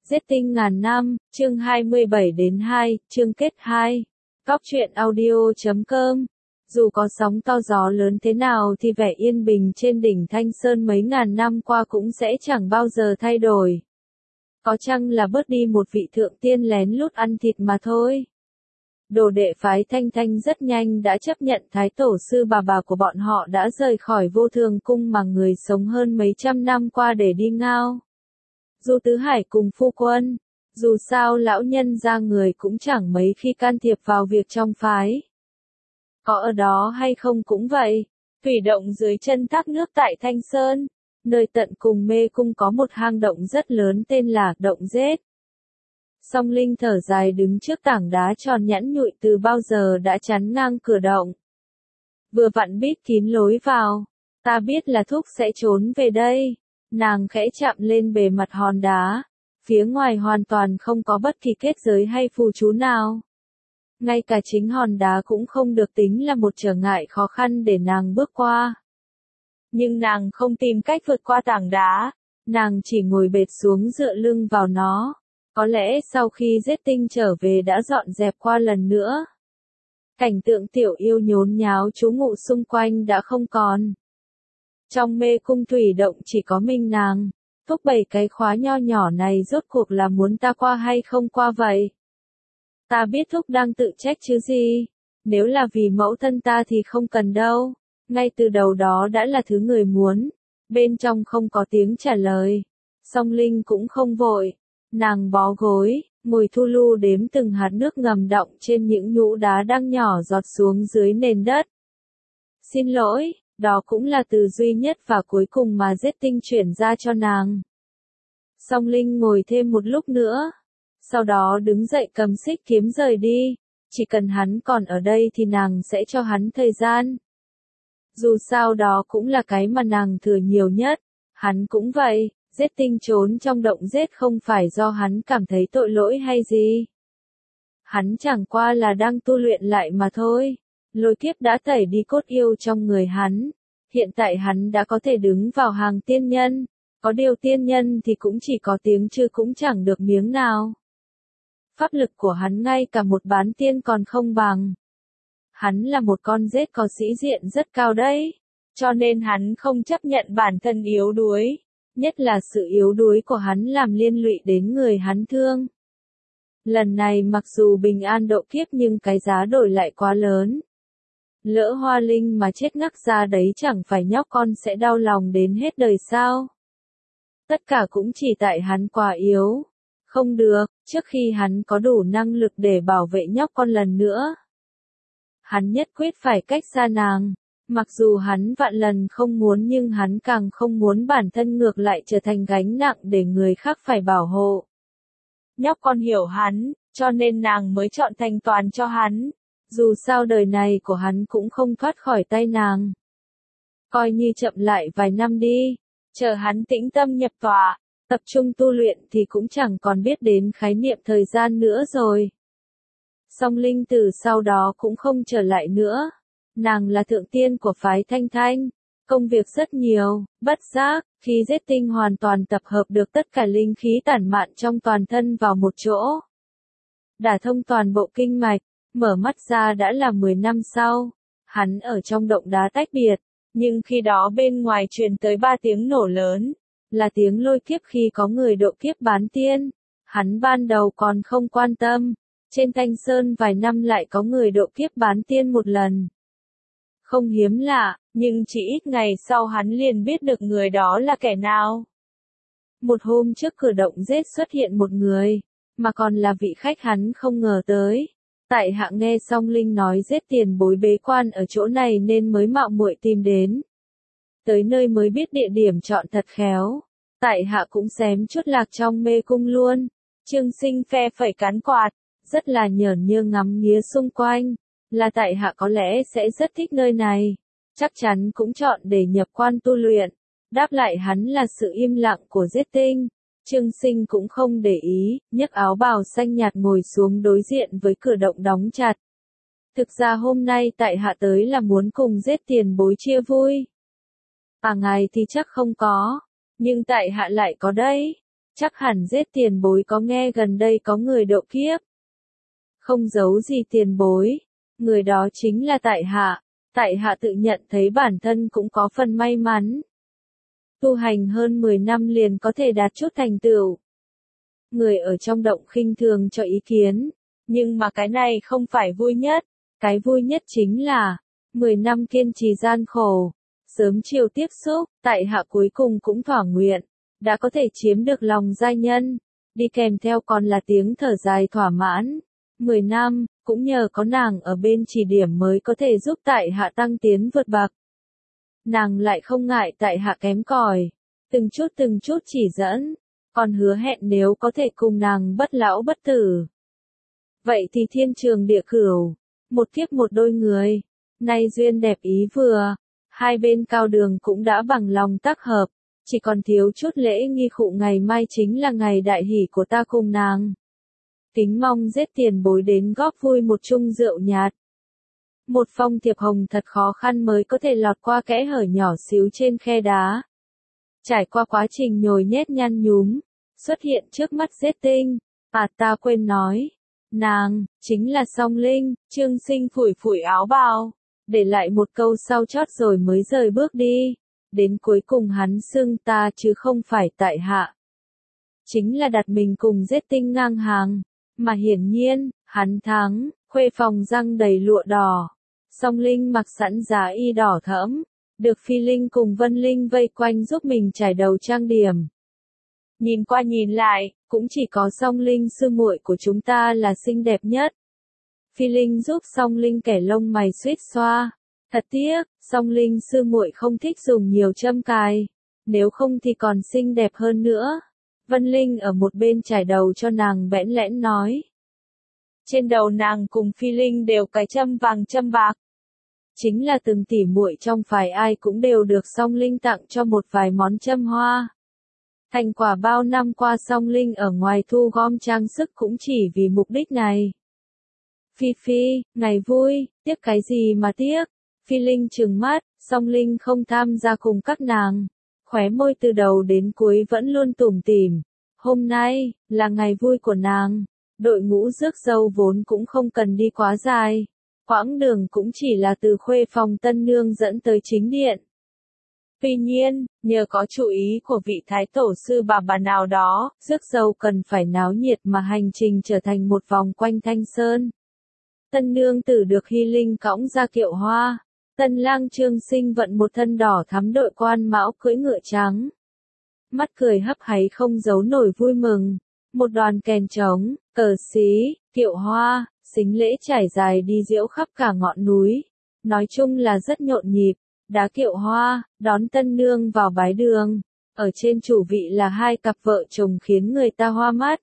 Giết tinh ngàn năm, chương 27-2, chương kết 2. Góc truyện audio.com. Dù có sóng to gió lớn thế nào thì vẻ yên bình trên đỉnh Thanh Sơn mấy ngàn năm qua cũng sẽ chẳng bao giờ thay đổi. Có chăng là bớt đi một vị thượng tiên lén lút ăn thịt mà thôi. Đồ đệ phái Thanh Thanh rất nhanh đã chấp nhận thái tổ sư bà của bọn họ đã rời khỏi Vô Thường Cung mà người sống hơn mấy trăm năm qua để đi ngao Du Tứ Hải cùng phu quân. Dù sao lão nhân ra người cũng chẳng mấy khi can thiệp vào việc trong phái. Có ở đó hay không cũng vậy. Thủy động dưới chân thác nước tại Thanh Sơn, nơi tận cùng mê cung có một hang động rất lớn tên là Động Rết. Song Linh thở dài đứng trước tảng đá tròn nhẵn nhụi từ bao giờ đã chắn ngang cửa động. Vừa vặn bít kín lối vào. Ta biết là thúc sẽ trốn về đây. Nàng khẽ chạm lên bề mặt hòn đá. Phía ngoài hoàn toàn không có bất kỳ kết giới hay phù chú nào. Ngay cả chính hòn đá cũng không được tính là một trở ngại khó khăn để nàng bước qua. Nhưng nàng không tìm cách vượt qua tảng đá. Nàng chỉ ngồi bệt xuống dựa lưng vào nó. Có lẽ sau khi giết tinh trở về đã dọn dẹp qua lần nữa. Cảnh tượng tiểu yêu nhốn nháo trú ngụ xung quanh đã không còn. Trong mê cung thủy động chỉ có mình nàng. Thúc bảy cái khóa nho nhỏ này rốt cuộc là muốn ta qua hay không qua vậy? Ta biết thúc đang tự trách chứ gì. Nếu là vì mẫu thân ta thì không cần đâu. Ngay từ đầu đó đã là thứ người muốn. Bên trong không có tiếng trả lời. Song Linh cũng không vội. Nàng bó gối, mùi thu lu đếm từng hạt nước ngầm đọng trên những nhũ đá đang nhỏ giọt xuống dưới nền đất. Xin lỗi, đó cũng là từ duy nhất và cuối cùng mà giết tinh chuyển ra cho nàng. Song Linh ngồi thêm một lúc nữa. Sau đó đứng dậy cầm xích kiếm rời đi. Chỉ cần hắn còn ở đây thì nàng sẽ cho hắn thời gian. Dù sao đó cũng là cái mà nàng thừa nhiều nhất. Hắn cũng vậy. Giết tinh trốn trong động rết không phải do hắn cảm thấy tội lỗi hay gì. Hắn chẳng qua là đang tu luyện lại mà thôi. Lôi kiếp đã tẩy đi cốt yêu trong người hắn. Hiện tại hắn đã có thể đứng vào hàng tiên nhân. Có điều tiên nhân thì cũng chỉ có tiếng chứ cũng chẳng được miếng nào. Pháp lực của hắn ngay cả một bán tiên còn không bằng. Hắn là một con rết có sĩ diện rất cao đấy. Cho nên hắn không chấp nhận bản thân yếu đuối. Nhất là sự yếu đuối của hắn làm liên lụy đến người hắn thương. Lần này mặc dù bình an độ kiếp nhưng cái giá đổi lại quá lớn. Lỡ Hoa Linh mà chết ngắc ra đấy chẳng phải nhóc con sẽ đau lòng đến hết đời sao? Tất cả cũng chỉ tại hắn quá yếu. Không được, trước khi hắn có đủ năng lực để bảo vệ nhóc con lần nữa. Hắn nhất quyết phải cách xa nàng. Mặc dù hắn vạn lần không muốn nhưng hắn càng không muốn bản thân ngược lại trở thành gánh nặng để người khác phải bảo hộ. Nhóc con hiểu hắn, cho nên nàng mới chọn thành toàn cho hắn. Dù sao đời này của hắn cũng không thoát khỏi tay nàng. Coi như chậm lại vài năm đi, chờ hắn tĩnh tâm nhập tọa, tập trung tu luyện thì cũng chẳng còn biết đến khái niệm thời gian nữa rồi. Song Linh từ sau đó cũng không trở lại nữa. Nàng là thượng tiên của phái Thanh Thanh, công việc rất nhiều, bất giác, khi giết tinh hoàn toàn tập hợp được tất cả linh khí tản mạn trong toàn thân vào một chỗ. Đả thông toàn bộ kinh mạch, mở mắt ra đã là 10 năm sau, hắn ở trong động đá tách biệt, nhưng khi đó bên ngoài truyền tới 3 tiếng nổ lớn, là tiếng lôi kiếp khi có người độ kiếp bán tiên. Hắn ban đầu còn không quan tâm, trên Thanh Sơn vài năm lại có người độ kiếp bán tiên một lần. Không hiếm lạ, nhưng chỉ ít ngày sau hắn liền biết được người đó là kẻ nào. Một hôm trước cửa động rết xuất hiện một người, mà còn là vị khách hắn không ngờ tới. Tại hạ nghe Song Linh nói giết tiền bối bế quan ở chỗ này nên mới mạo muội tìm đến. Tới nơi mới biết địa điểm chọn thật khéo. Tại hạ cũng xém chút lạc trong mê cung luôn. Trương Sinh phe phẩy cán quạt, rất là nhởn nhơ ngắm nghía xung quanh. Là tại hạ có lẽ sẽ rất thích nơi này, chắc chắn cũng chọn để nhập quan tu luyện. Đáp lại hắn là sự im lặng của giết tinh. Trương Sinh cũng không để ý, nhấc áo bào xanh nhạt ngồi xuống đối diện với cửa động đóng chặt. Thực ra hôm nay tại hạ tới là muốn cùng giết tiền bối chia vui. À ngài thì chắc không có, nhưng tại hạ lại có đấy. Chắc hẳn giết tiền bối có nghe gần đây có người độ kiếp. Không giấu gì tiền bối, người đó chính là tại hạ. Tại hạ tự nhận thấy bản thân cũng có phần may mắn. Tu hành hơn 10 năm liền có thể đạt chút thành tựu. Người ở trong động khinh thường cho ý kiến, nhưng mà cái này không phải vui nhất. Cái vui nhất chính là 10 năm kiên trì gian khổ, sớm chiều tiếp xúc, tại hạ cuối cùng cũng thỏa nguyện, đã có thể chiếm được lòng giai nhân, đi kèm theo còn là tiếng thở dài thỏa mãn. 10 năm, cũng nhờ có nàng ở bên chỉ điểm mới có thể giúp tại hạ tăng tiến vượt bậc. Nàng lại không ngại tại hạ kém cỏi, từng chút chỉ dẫn, còn hứa hẹn nếu có thể cùng nàng bất lão bất tử. Vậy thì thiên trường địa cửu, một kiếp một đôi người, nay duyên đẹp ý vừa, hai bên cao đường cũng đã bằng lòng tác hợp, chỉ còn thiếu chút lễ nghi khụ ngày mai chính là ngày đại hỷ của ta cùng nàng. Kính mong giết tiền bối đến góp vui một chung rượu nhạt. Một phong thiệp hồng thật khó khăn mới có thể lọt qua kẽ hở nhỏ xíu trên khe đá. Trải qua quá trình nhồi nhét nhăn nhúm, xuất hiện trước mắt giết tinh, ta quên nói. Nàng, chính là Song Linh. Trương Sinh phủi phủi áo bào, để lại một câu sau chót rồi mới rời bước đi. Đến cuối cùng hắn xưng ta chứ không phải tại hạ. Chính là đặt mình cùng giết tinh ngang hàng. Mà hiển nhiên, hắn thắng, khuê phòng răng đầy lụa đỏ. Song Linh mặc sẵn giá y đỏ thẫm, được Phi Linh cùng Vân Linh vây quanh giúp mình trải đầu trang điểm. Nhìn qua nhìn lại, cũng chỉ có Song Linh sư muội của chúng ta là xinh đẹp nhất. Phi Linh giúp Song Linh kẻ lông mày suýt xoa. Thật tiếc, Song Linh sư muội không thích dùng nhiều châm cài, nếu không thì còn xinh đẹp hơn nữa. Vân Linh ở một bên trải đầu cho nàng bẽn lẽn nói. Trên đầu nàng cùng Phi Linh đều cài châm vàng châm bạc. Chính là từng tỉ muội trong phái ai cũng đều được Song Linh tặng cho một vài món châm hoa. Thành quả bao năm qua Song Linh ở ngoài thu gom trang sức cũng chỉ vì mục đích này. Phi Phi, ngày vui, tiếc cái gì mà tiếc? Phi Linh trừng mắt, Song Linh không tham gia cùng các nàng. Khóe môi từ đầu đến cuối vẫn luôn tủm tỉm. Hôm nay, là ngày vui của nàng. Đội ngũ rước dâu vốn cũng không cần đi quá dài. Quãng đường cũng chỉ là từ khuê phòng tân nương dẫn tới chính điện. Tuy nhiên, nhờ có chú ý của vị thái tổ sư bà nào đó, rước dâu cần phải náo nhiệt mà hành trình trở thành một vòng quanh Thanh Sơn. Tân nương tử được Hy Linh cõng ra kiệu hoa. Tân lang Trương Sinh vận một thân đỏ thắm đội quan mão cưỡi ngựa trắng. Mắt cười hấp háy không giấu nổi vui mừng. Một đoàn kèn trống, cờ xí, kiệu hoa, sính lễ trải dài đi diễu khắp cả ngọn núi. Nói chung là rất nhộn nhịp. Đá kiệu hoa, đón tân nương vào bái đường. Ở trên chủ vị là hai cặp vợ chồng khiến người ta hoa mắt.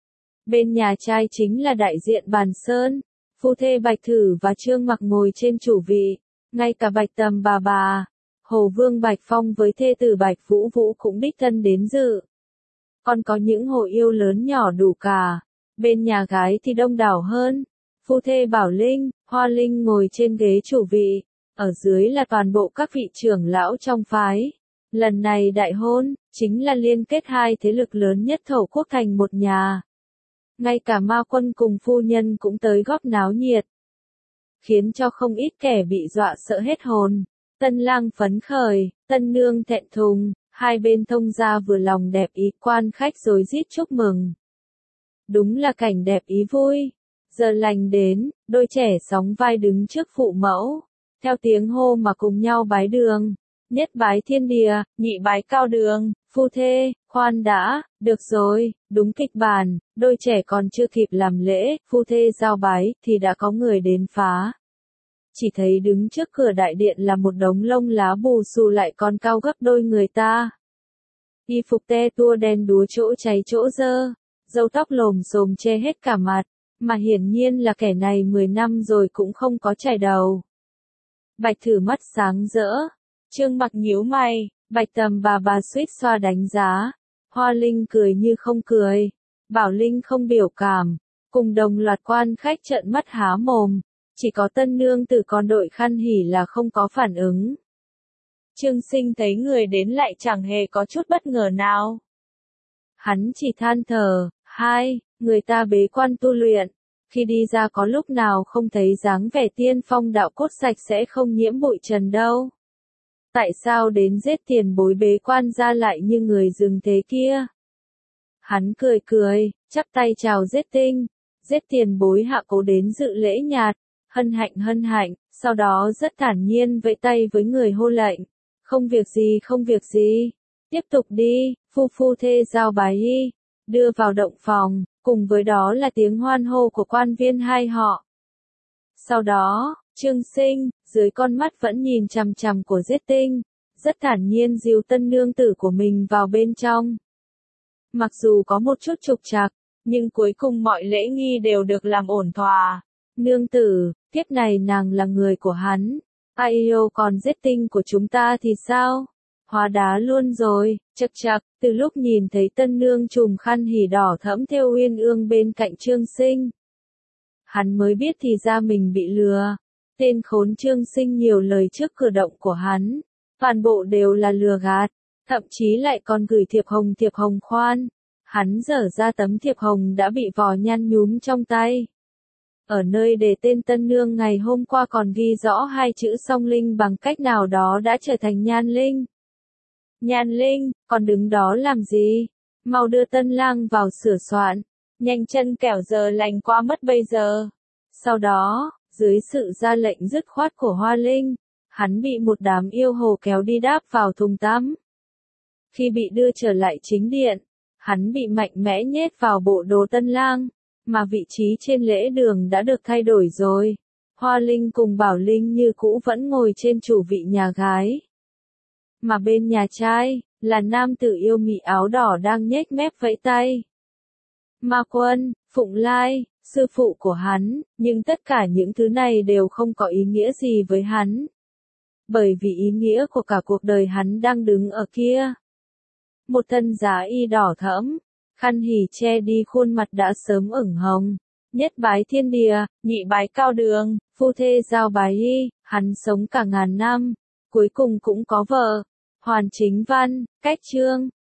Bên nhà trai chính là đại diện Bàn Sơn. Phu thê Bạch Thử và Trương Mặc ngồi trên chủ vị. Ngay cả Bạch Tầm bà, Hồ Vương Bạch Phong với thê tử Bạch Vũ Vũ cũng đích thân đến dự. Còn có những hồ yêu lớn nhỏ đủ cả. Bên nhà gái thì đông đảo hơn. Phu thê Bảo Linh, Hoa Linh ngồi trên ghế chủ vị. Ở dưới là toàn bộ các vị trưởng lão trong phái. Lần này đại hôn, chính là liên kết hai thế lực lớn nhất thổ quốc thành một nhà. Ngay cả Ma Quân cùng phu nhân cũng tới góp náo nhiệt. Khiến cho không ít kẻ bị dọa sợ hết hồn. Tân lang phấn khởi, tân nương thẹn thùng, hai bên thông gia vừa lòng đẹp ý quan khách rối rít chúc mừng. Đúng là cảnh đẹp ý vui. Giờ lành đến, đôi trẻ sóng vai đứng trước phụ mẫu. Theo tiếng hô mà cùng nhau bái đường. Nhất bái thiên địa, nhị bái cao đường, phu thê, khoan đã, được rồi, đúng kịch bản, đôi trẻ còn chưa kịp làm lễ, phu thê giao bái, thì đã có người đến phá. Chỉ thấy đứng trước cửa đại điện là một đống lông lá bù xù lại còn cao gấp đôi người ta. Y phục te tua đen đúa chỗ cháy chỗ dơ, râu tóc lồm xồm che hết cả mặt, mà hiển nhiên là kẻ này 10 năm rồi cũng không có chải đầu. Bạch Thử mắt sáng rỡ, Trương Mặc nhíu mày, Bạch Tầm bà suýt xoa đánh giá, Hoa Linh cười như không cười, Bảo Linh không biểu cảm, cùng đồng loạt quan khách trợn mắt há mồm, chỉ có tân nương tử con đội khăn hỉ là không có phản ứng. Trương Sinh thấy người đến lại chẳng hề có chút bất ngờ nào. Hắn chỉ than thở, hai, người ta bế quan tu luyện, khi đi ra có lúc nào không thấy dáng vẻ tiên phong đạo cốt sạch sẽ không nhiễm bụi trần đâu. Tại sao đến giết tiền bối bế quan ra lại như người rừng thế kia? Hắn cười cười, chắp tay chào giết tinh. Giết tiền bối hạ cố đến dự lễ nhạt, hân hạnh, sau đó rất thản nhiên vẫy tay với người hô lệnh. Không việc gì, tiếp tục đi, phu thê giao bái y, đưa vào động phòng, cùng với đó là tiếng hoan hô của quan viên hai họ. Sau đó, Trương Sinh, dưới con mắt vẫn nhìn chằm chằm của giết tinh, rất thản nhiên dìu tân nương tử của mình vào bên trong. Mặc dù có một chút trục trặc, nhưng cuối cùng mọi lễ nghi đều được làm ổn thỏa. Nương tử, kiếp này nàng là người của hắn. Ai yêu còn giết tinh của chúng ta thì sao? Hóa đá luôn rồi, chậc, từ lúc nhìn thấy tân nương trùm khăn hỉ đỏ thẫm thêu uyên ương bên cạnh Trương Sinh. Hắn mới biết thì ra mình bị lừa. Tên khốn Trương Sinh nhiều lời trước cử động của hắn. Toàn bộ đều là lừa gạt. Thậm chí lại còn gửi thiệp hồng khoan. Hắn dở ra tấm thiệp hồng đã bị vò nhăn nhúm trong tay. Ở nơi để tên tân nương ngày hôm qua còn ghi rõ hai chữ song linh bằng cách nào đó đã trở thành nhan linh. Nhan linh, còn đứng đó làm gì? Mau đưa tân lang vào sửa soạn. Nhanh chân kẻo giờ lành qua mất bây giờ. Sau đó, dưới sự ra lệnh dứt khoát của Hoa Linh, hắn bị một đám yêu hồ kéo đi đáp vào thùng tắm. Khi bị đưa trở lại chính điện, hắn bị mạnh mẽ nhét vào bộ đồ tân lang, mà vị trí trên lễ đường đã được thay đổi rồi. Hoa Linh cùng Bảo Linh như cũ vẫn ngồi trên chủ vị nhà gái. Mà bên nhà trai, là nam tử yêu mị áo đỏ đang nhếch mép vẫy tay. Ma Quân, Phụng Lai, sư phụ của hắn, nhưng tất cả những thứ này đều không có ý nghĩa gì với hắn. Bởi vì ý nghĩa của cả cuộc đời hắn đang đứng ở kia. Một thân giá y đỏ thẫm, khăn hỉ che đi khuôn mặt đã sớm ửng hồng. Nhất bái thiên địa, nhị bái cao đường, phu thê giao bái y, hắn sống cả ngàn năm, cuối cùng cũng có vợ. Hoàn Chính Văn, cách chương.